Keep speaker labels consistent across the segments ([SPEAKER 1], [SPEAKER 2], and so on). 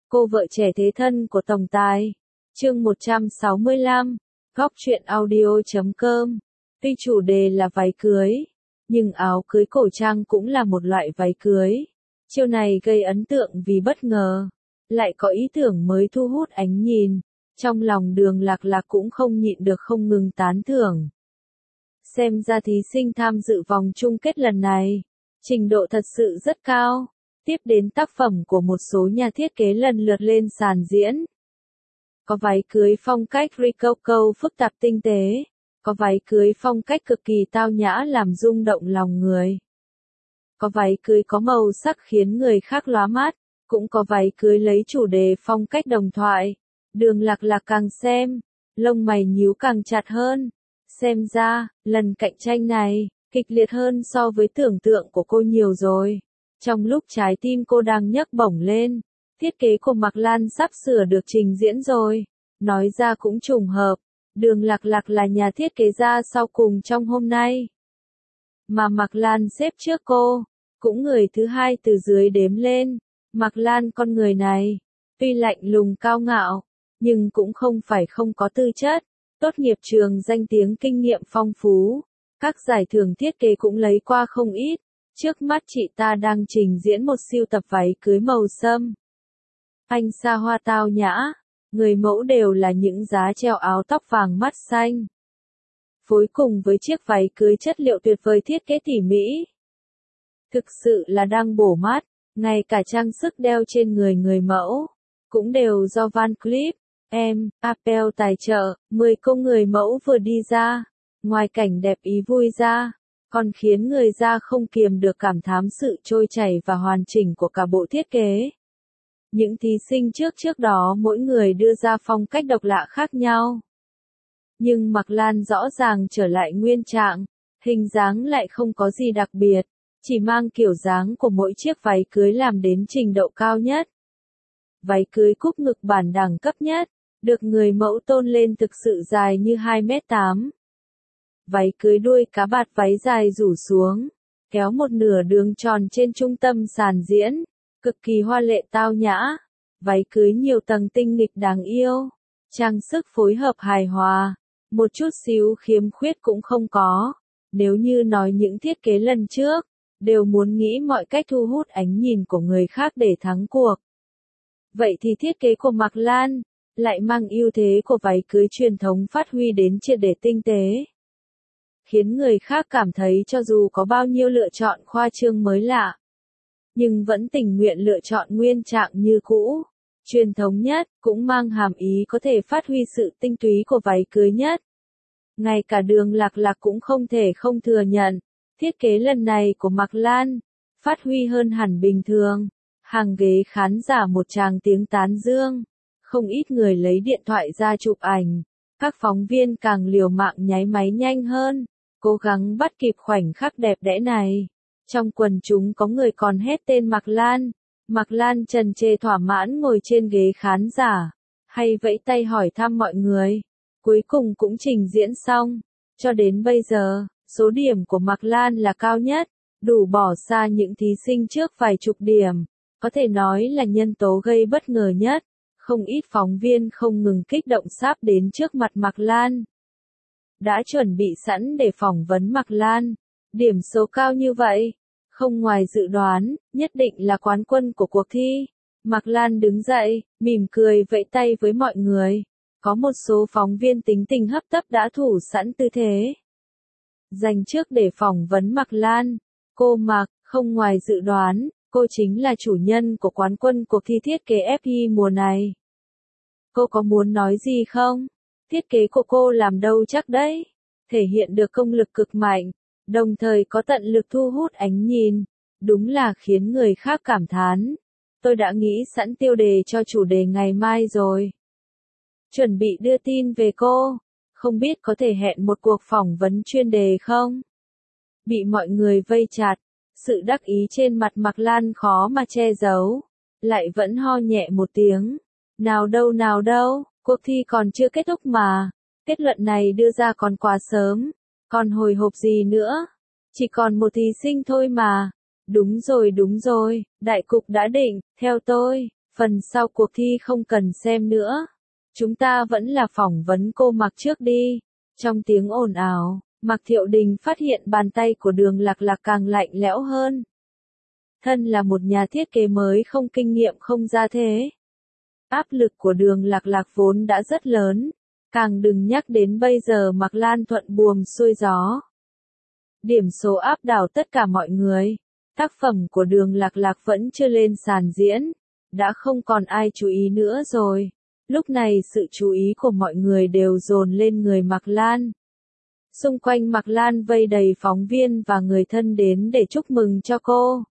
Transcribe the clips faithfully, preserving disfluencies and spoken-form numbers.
[SPEAKER 1] Cô vợ trẻ thế thân của tổng tài. Chương một trăm sáu mươi lăm, góc truyện audio chấm com. Tuy chủ đề là váy cưới, nhưng áo cưới cổ trang cũng là một loại váy cưới. Chiêu này gây ấn tượng vì bất ngờ, lại có ý tưởng mới thu hút ánh nhìn. Trong lòng Đường Lạc Lạc cũng không nhịn được không ngừng tán thưởng. Xem ra thí sinh tham dự vòng chung kết lần này, trình độ thật sự rất cao. Tiếp đến tác phẩm của một số nhà thiết kế lần lượt lên sàn diễn. Có váy cưới phong cách Rococo phức tạp tinh tế, có váy cưới phong cách cực kỳ tao nhã làm rung động lòng người. Có váy cưới có màu sắc khiến người khác lóa mắt, cũng có váy cưới lấy chủ đề phong cách đồng thoại. Đường Lạc Lạc càng xem, lông mày nhíu càng chặt hơn. Xem ra, lần cạnh tranh này, kịch liệt hơn so với tưởng tượng của cô nhiều rồi. Trong lúc trái tim cô đang nhấc bổng lên, thiết kế của Mạc Lan sắp sửa được trình diễn rồi. Nói ra cũng trùng hợp, Đường Lạc Lạc là nhà thiết kế gia sau cùng trong hôm nay. Mà Mạc Lan xếp trước cô, cũng người thứ hai từ dưới đếm lên. Mạc Lan con người này, tuy lạnh lùng cao ngạo, nhưng cũng không phải không có tư chất. Tốt nghiệp trường danh tiếng kinh nghiệm phong phú, các giải thưởng thiết kế cũng lấy qua không ít. Trước mắt chị ta đang trình diễn một siêu tập váy cưới màu sâm. Anh xa hoa tao nhã, người mẫu đều là những giá treo áo tóc vàng mắt xanh. Phối cùng với chiếc váy cưới chất liệu tuyệt vời thiết kế tỉ mỉ. Thực sự là đang bổ mắt, ngay cả trang sức đeo trên người người mẫu, cũng đều do Van Cleef em, Apple tài trợ. Mười cô người mẫu vừa đi ra, ngoài cảnh đẹp ý vui ra, còn khiến người ra không kiềm được cảm thán sự trôi chảy và hoàn chỉnh của cả bộ thiết kế. Những thí sinh trước trước đó mỗi người đưa ra phong cách độc lạ khác nhau. Nhưng Mạc Lan rõ ràng trở lại nguyên trạng, hình dáng lại không có gì đặc biệt, chỉ mang kiểu dáng của mỗi chiếc váy cưới làm đến trình độ cao nhất. Váy cưới cúp ngực bản đẳng cấp nhất, được người mẫu tôn lên thực sự dài như hai mét tám. Váy cưới đuôi cá bạt váy dài rủ xuống, kéo một nửa đường tròn trên trung tâm sàn diễn, cực kỳ hoa lệ tao nhã. Váy cưới nhiều tầng tinh nghịch đáng yêu, trang sức phối hợp hài hòa, một chút xíu khiếm khuyết cũng không có. Nếu như nói những thiết kế lần trước, đều muốn nghĩ mọi cách thu hút ánh nhìn của người khác để thắng cuộc. Vậy thì thiết kế của Mạc Lan, lại mang ưu thế của váy cưới truyền thống phát huy đến triệt để tinh tế. Khiến người khác cảm thấy cho dù có bao nhiêu lựa chọn khoa trương mới lạ, nhưng vẫn tình nguyện lựa chọn nguyên trạng như cũ. Truyền thống nhất, cũng mang hàm ý có thể phát huy sự tinh túy của váy cưới nhất. Ngay cả Đường Lạc Lạc cũng không thể không thừa nhận, thiết kế lần này của Mạc Lan, phát huy hơn hẳn bình thường. Hàng ghế khán giả một tràng tiếng tán dương, không ít người lấy điện thoại ra chụp ảnh, các phóng viên càng liều mạng nháy máy nhanh hơn, cố gắng bắt kịp khoảnh khắc đẹp đẽ này. Trong quần chúng có người còn hét tên Mạc Lan. Mạc Lan trần trề thỏa mãn ngồi trên ghế khán giả, hay vẫy tay hỏi thăm mọi người. Cuối cùng cũng trình diễn xong. Cho đến bây giờ, số điểm của Mạc Lan là cao nhất, đủ bỏ xa những thí sinh trước vài chục điểm. Có thể nói là nhân tố gây bất ngờ nhất. Không ít phóng viên không ngừng kích động sáp đến trước mặt Mạc Lan. Đã chuẩn bị sẵn để phỏng vấn Mạc Lan. Điểm số cao như vậy, không ngoài dự đoán, nhất định là quán quân của cuộc thi. Mạc Lan đứng dậy, mỉm cười vẫy tay với mọi người. Có một số phóng viên tính tình hấp tấp đã thủ sẵn tư thế dành trước để phỏng vấn Mạc Lan. Cô Mạc, không ngoài dự đoán, cô chính là chủ nhân của quán quân cuộc thi thiết kế ép i mùa này. Cô có muốn nói gì không? Thiết kế của cô làm đâu chắc đấy. Thể hiện được công lực cực mạnh, đồng thời có tận lực thu hút ánh nhìn. Đúng là khiến người khác cảm thán. Tôi đã nghĩ sẵn tiêu đề cho chủ đề ngày mai rồi. Chuẩn bị đưa tin về cô. Không biết có thể hẹn một cuộc phỏng vấn chuyên đề không? Bị mọi người vây chặt. Sự đắc ý trên mặt Mạc Lan khó mà che giấu. Lại vẫn ho nhẹ một tiếng. Nào đâu nào đâu, cuộc thi còn chưa kết thúc mà. Kết luận này đưa ra còn quá sớm. Còn hồi hộp gì nữa? Chỉ còn một thí sinh thôi mà. Đúng rồi đúng rồi, đại cục đã định, theo tôi, Phần sau cuộc thi không cần xem nữa. Chúng ta vẫn là phỏng vấn cô Mạc trước đi. Trong tiếng ồn ào, Mạc Thiệu Đình phát hiện bàn tay của Đường Lạc Lạc càng lạnh lẽo hơn. Thân là một nhà thiết kế mới không kinh nghiệm không ra thế. Áp lực của Đường Lạc Lạc vốn đã rất lớn, càng đừng nhắc đến bây giờ Mạc Lan thuận buồm xuôi gió. Điểm số áp đảo tất cả mọi người. Tác phẩm của Đường Lạc Lạc vẫn chưa lên sàn diễn, đã không còn ai chú ý nữa rồi. Lúc này sự chú ý của mọi người đều dồn lên người Mạc Lan. Xung quanh Mạc Lan vây đầy phóng viên và người thân đến để chúc mừng cho cô.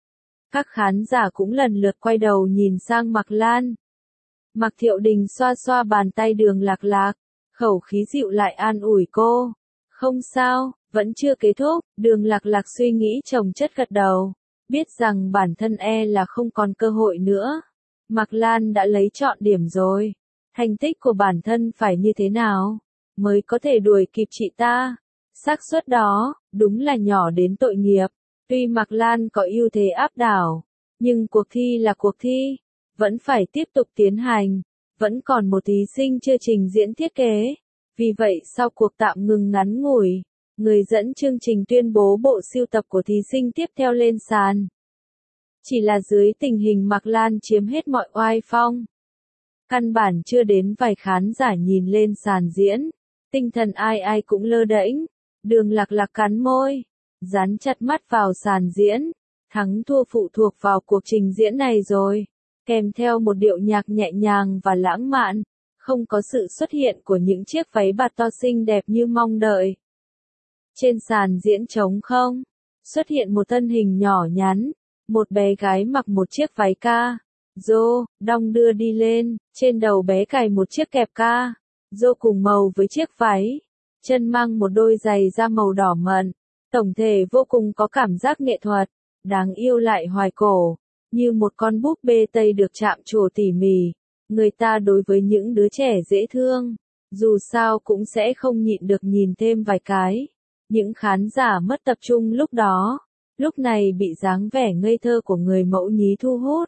[SPEAKER 1] Các khán giả cũng lần lượt quay đầu nhìn sang Mạc Lan. Mạc Thiệu Đình xoa xoa bàn tay Đường Lạc Lạc, khẩu khí dịu lại an ủi cô. Không sao, vẫn chưa kết thúc. Đường Lạc Lạc suy nghĩ chồng chất gật đầu, biết rằng bản thân e là không còn cơ hội nữa. Mạc Lan đã lấy trọn điểm rồi. Thành tích của bản thân phải như thế nào mới có thể đuổi kịp chị ta? Xác suất đó, đúng là nhỏ đến tội nghiệp. Tuy Mạc Lan có ưu thế áp đảo, nhưng cuộc thi là cuộc thi, vẫn phải tiếp tục tiến hành. Vẫn còn một thí sinh chưa trình diễn thiết kế. Vì vậy sau cuộc tạm ngừng ngắn ngủi, người dẫn chương trình tuyên bố bộ sưu tập của thí sinh tiếp theo lên sàn. Chỉ là dưới tình hình Mạc Lan chiếm hết mọi oai phong. Căn bản chưa đến vài khán giả nhìn lên sàn diễn, tinh thần ai ai cũng lơ đễnh. Đường Lạc Lạc cắn môi, dán chặt mắt vào sàn diễn. Thắng thua phụ thuộc vào cuộc trình diễn này rồi. Kèm theo một điệu nhạc nhẹ nhàng và lãng mạn, không có sự xuất hiện của những chiếc váy bạt to xinh đẹp như mong đợi. Trên sàn diễn trống không, xuất hiện một thân hình nhỏ nhắn, một bé gái mặc một chiếc váy ca. Rô, đong đưa đi lên, trên đầu bé cài một chiếc kẹp ca. Rô cùng màu với chiếc váy, chân mang một đôi giày da màu đỏ mận. Tổng thể vô cùng có cảm giác nghệ thuật, đáng yêu lại hoài cổ, như một con búp bê Tây được chạm trổ tỉ mỉ. Người ta đối với những đứa trẻ dễ thương, dù sao cũng sẽ không nhịn được nhìn thêm vài cái. Những khán giả mất tập trung lúc đó, lúc này bị dáng vẻ ngây thơ của người mẫu nhí thu hút.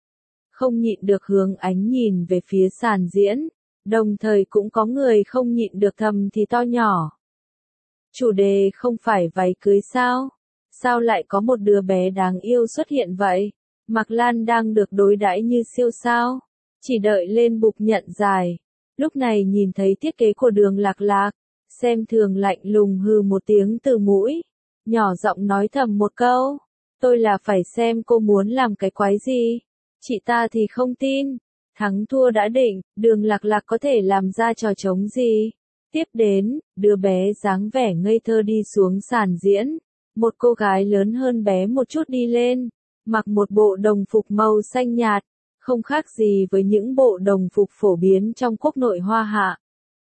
[SPEAKER 1] Không nhịn được hướng ánh nhìn về phía sàn diễn, đồng thời cũng có người không nhịn được thầm thì to nhỏ. Chủ đề không phải váy cưới sao? Sao lại có một đứa bé đáng yêu xuất hiện vậy? Mạc Lan đang được đối đãi như siêu sao? Chỉ đợi lên bục nhận giải. Lúc này nhìn thấy thiết kế của Đường Lạc Lạc, xem thường lạnh lùng hừ một tiếng từ mũi, nhỏ giọng nói thầm một câu. Tôi là phải xem cô muốn làm cái quái gì. Chị ta thì không tin. Thắng thua đã định, Đường Lạc Lạc có thể làm ra trò trống gì. Tiếp đến, đứa bé dáng vẻ ngây thơ đi xuống sàn diễn. Một cô gái lớn hơn bé một chút đi lên, mặc một bộ đồng phục màu xanh nhạt, không khác gì với những bộ đồng phục phổ biến trong quốc nội Hoa Hạ.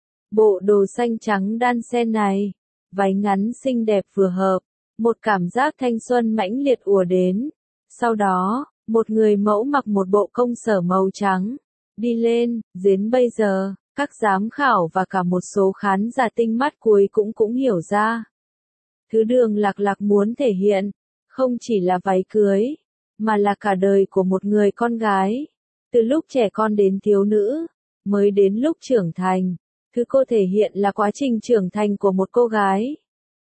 [SPEAKER 1] Bộ đồ xanh trắng đan xen này, váy ngắn xinh đẹp vừa hợp, một cảm giác thanh xuân mãnh liệt ùa đến. Sau đó, một người mẫu mặc một bộ công sở màu trắng, đi lên. Đến bây giờ, các giám khảo và cả một số khán giả tinh mắt cuối cũng cũng hiểu ra. Thứ Đường Lạc Lạc muốn thể hiện, không chỉ là váy cưới, mà là cả đời của một người con gái. Từ lúc trẻ con đến thiếu nữ, mới đến lúc trưởng thành, thứ cô thể hiện là quá trình trưởng thành của một cô gái.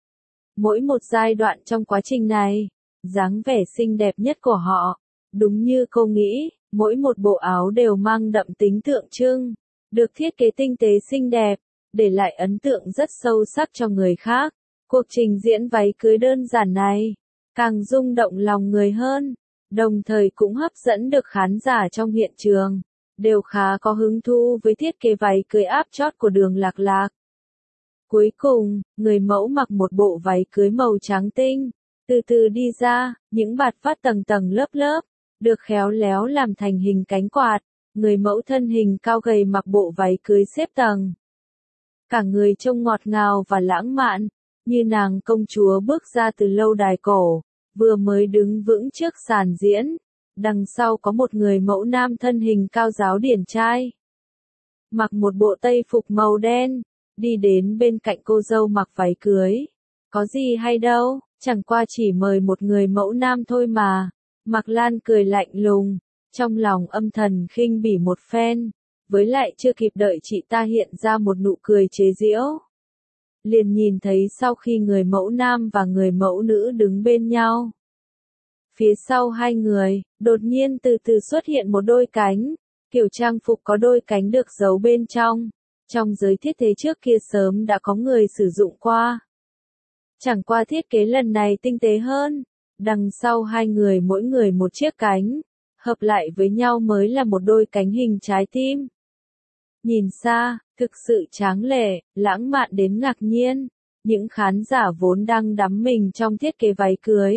[SPEAKER 1] Mỗi một giai đoạn trong quá trình này, dáng vẻ xinh đẹp nhất của họ, đúng như cô nghĩ, mỗi một bộ áo đều mang đậm tính tượng trưng, được thiết kế tinh tế xinh đẹp, để lại ấn tượng rất sâu sắc cho người khác. Cuộc trình diễn váy cưới đơn giản này, càng rung động lòng người hơn, đồng thời cũng hấp dẫn được khán giả trong hiện trường, đều khá có hứng thú với thiết kế váy cưới áp chót của Đường Lạc Lạc. Cuối cùng, người mẫu mặc một bộ váy cưới màu trắng tinh, từ từ đi ra, những bạt phát tầng tầng lớp lớp, được khéo léo làm thành hình cánh quạt. Người mẫu thân hình cao gầy mặc bộ váy cưới xếp tầng. Cả người trông ngọt ngào và lãng mạn, như nàng công chúa bước ra từ lâu đài cổ, vừa mới đứng vững trước sàn diễn. Đằng sau có một người mẫu nam thân hình cao giáo điển trai, mặc một bộ tây phục màu đen, đi đến bên cạnh cô dâu mặc váy cưới. Có gì hay đâu, chẳng qua chỉ mời một người mẫu nam thôi mà. Mạc Lan cười lạnh lùng, trong lòng âm thầm khinh bỉ một phen, với lại chưa kịp đợi chị ta hiện ra một nụ cười chế giễu. Liền nhìn thấy sau khi người mẫu nam và người mẫu nữ đứng bên nhau. Phía sau hai người, đột nhiên từ từ xuất hiện một đôi cánh, kiểu trang phục có đôi cánh được giấu bên trong. Trong giới thiết kế trước kia sớm đã có người sử dụng qua. Chẳng qua thiết kế lần này tinh tế hơn, đằng sau hai người mỗi người một chiếc cánh, hợp lại với nhau mới là một đôi cánh hình trái tim. Nhìn xa, thực sự tráng lệ, lãng mạn đến ngạc nhiên, những khán giả vốn đang đắm mình trong thiết kế váy cưới.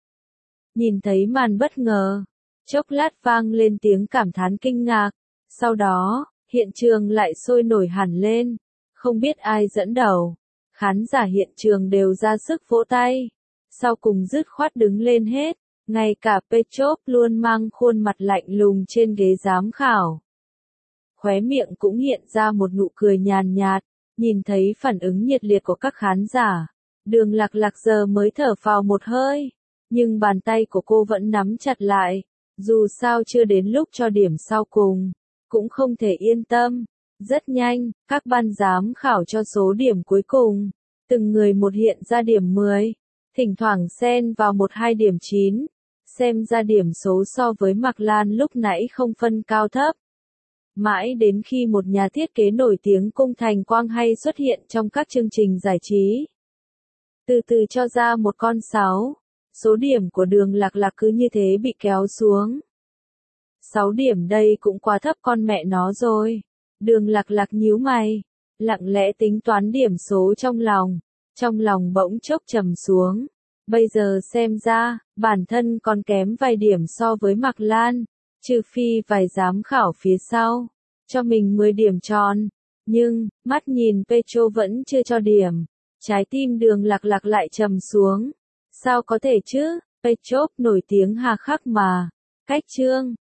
[SPEAKER 1] Nhìn thấy màn bất ngờ, chốc lát vang lên tiếng cảm thán kinh ngạc, sau đó, hiện trường lại sôi nổi hẳn lên, không biết ai dẫn đầu, khán giả hiện trường đều ra sức vỗ tay, sau cùng dứt khoát đứng lên hết, ngay cả Petrov luôn mang khuôn mặt lạnh lùng trên ghế giám khảo. Khóe miệng cũng hiện ra một nụ cười nhàn nhạt, nhìn thấy phản ứng nhiệt liệt của các khán giả, Đường Lạc Lạc giờ mới thở phào một hơi, nhưng bàn tay của cô vẫn nắm chặt lại, dù sao chưa đến lúc cho điểm sau cùng, cũng không thể yên tâm. Rất nhanh, các ban giám khảo cho số điểm cuối cùng, từng người một hiện ra điểm mười, thỉnh thoảng xen vào một hai điểm chín, xem ra điểm số so với Mạc Lan lúc nãy không phân cao thấp. Mãi đến khi một nhà thiết kế nổi tiếng Cung Thành Quang hay xuất hiện trong các chương trình giải trí, từ từ cho ra một con sáu, số điểm của Đường Lạc Lạc cứ như thế bị kéo xuống. sáu điểm đây cũng quá thấp con mẹ nó rồi. Đường Lạc Lạc nhíu mày, lặng lẽ tính toán điểm số trong lòng, trong lòng bỗng chốc trầm xuống. Bây giờ xem ra, bản thân còn kém vài điểm so với Mạc Lan, trừ phi vài giám khảo phía sau, cho mình mười điểm tròn. Nhưng, mắt nhìn Petro vẫn chưa cho điểm, trái tim Đường Lạc Lạc lại trầm xuống. Sao có thể chứ, Petrov nổi tiếng hà khắc mà. Cách chương